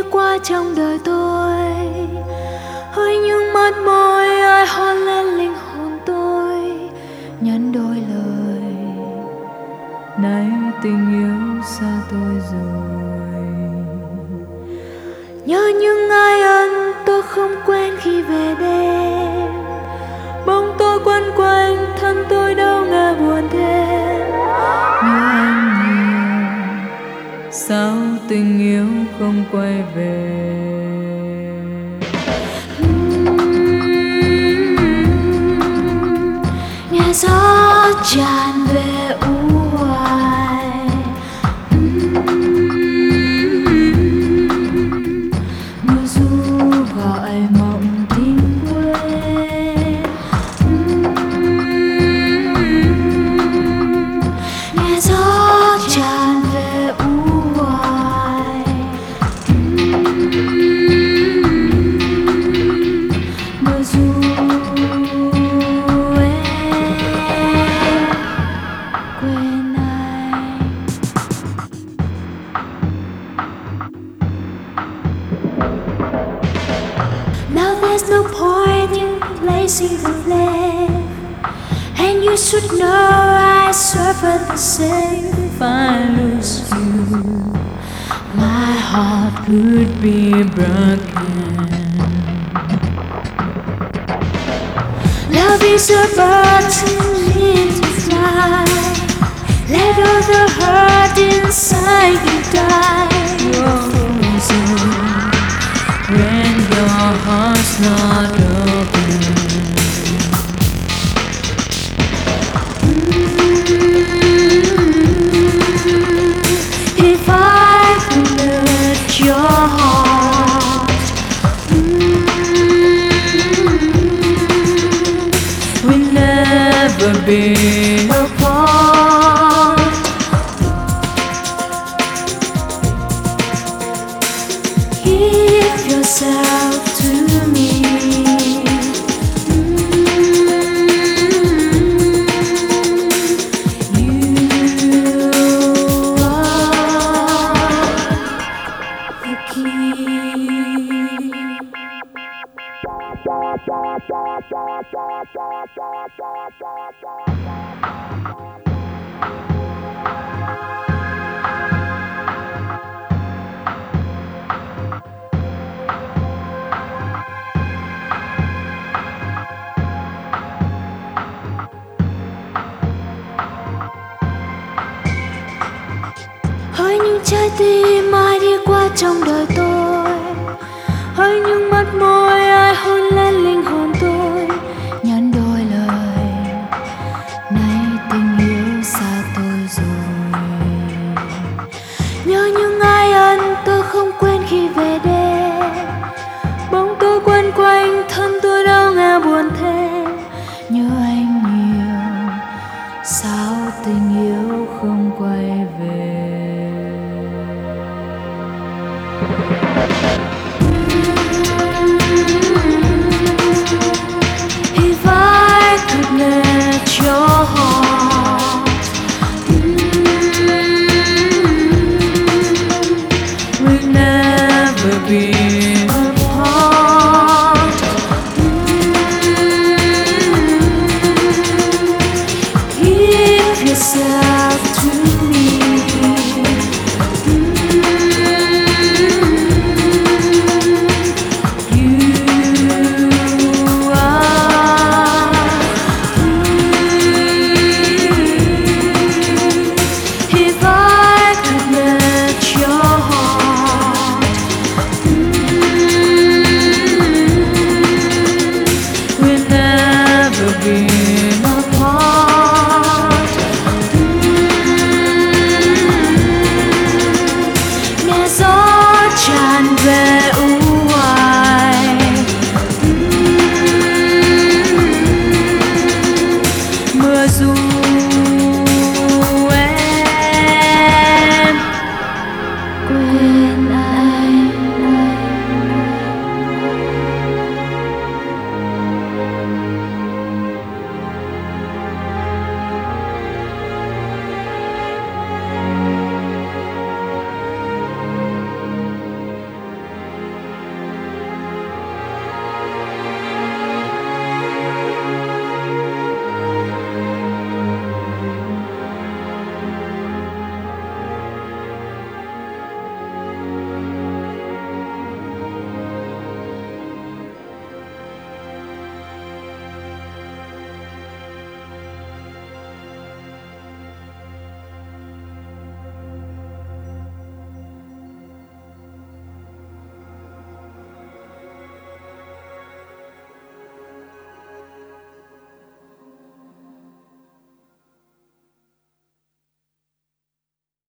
qua trong đời tôi. Hỡi những mắt môi ai hôn lên linh hồn tôi, nhắn đôi lời nay tình yêu xa tôi rồi. Nhớ những ai ân tôi không quen khi về đêm, bóng tôi quấn quanh thân tôi đâu nghe buồn thêm. Nhớ anh nhiều, sao tình yêu không quay về. Nghe gió tràn về u hoài, mưa ru gọi mộng tình quên. Nghe gió tràn về u hoài, mưa ru quên anh. Now there's no point in placing the blame, and you should know I suffer the same. If I lose you, my heart could be broken. Love is a bird meant to fly. Let all the hurt inside you die. You're frozen when your heart's not open. If I could hurt your heart, we'll never be apart. Give yourself to me. You are the key. Hỡi những trái tim ai đi qua trong đời tôi,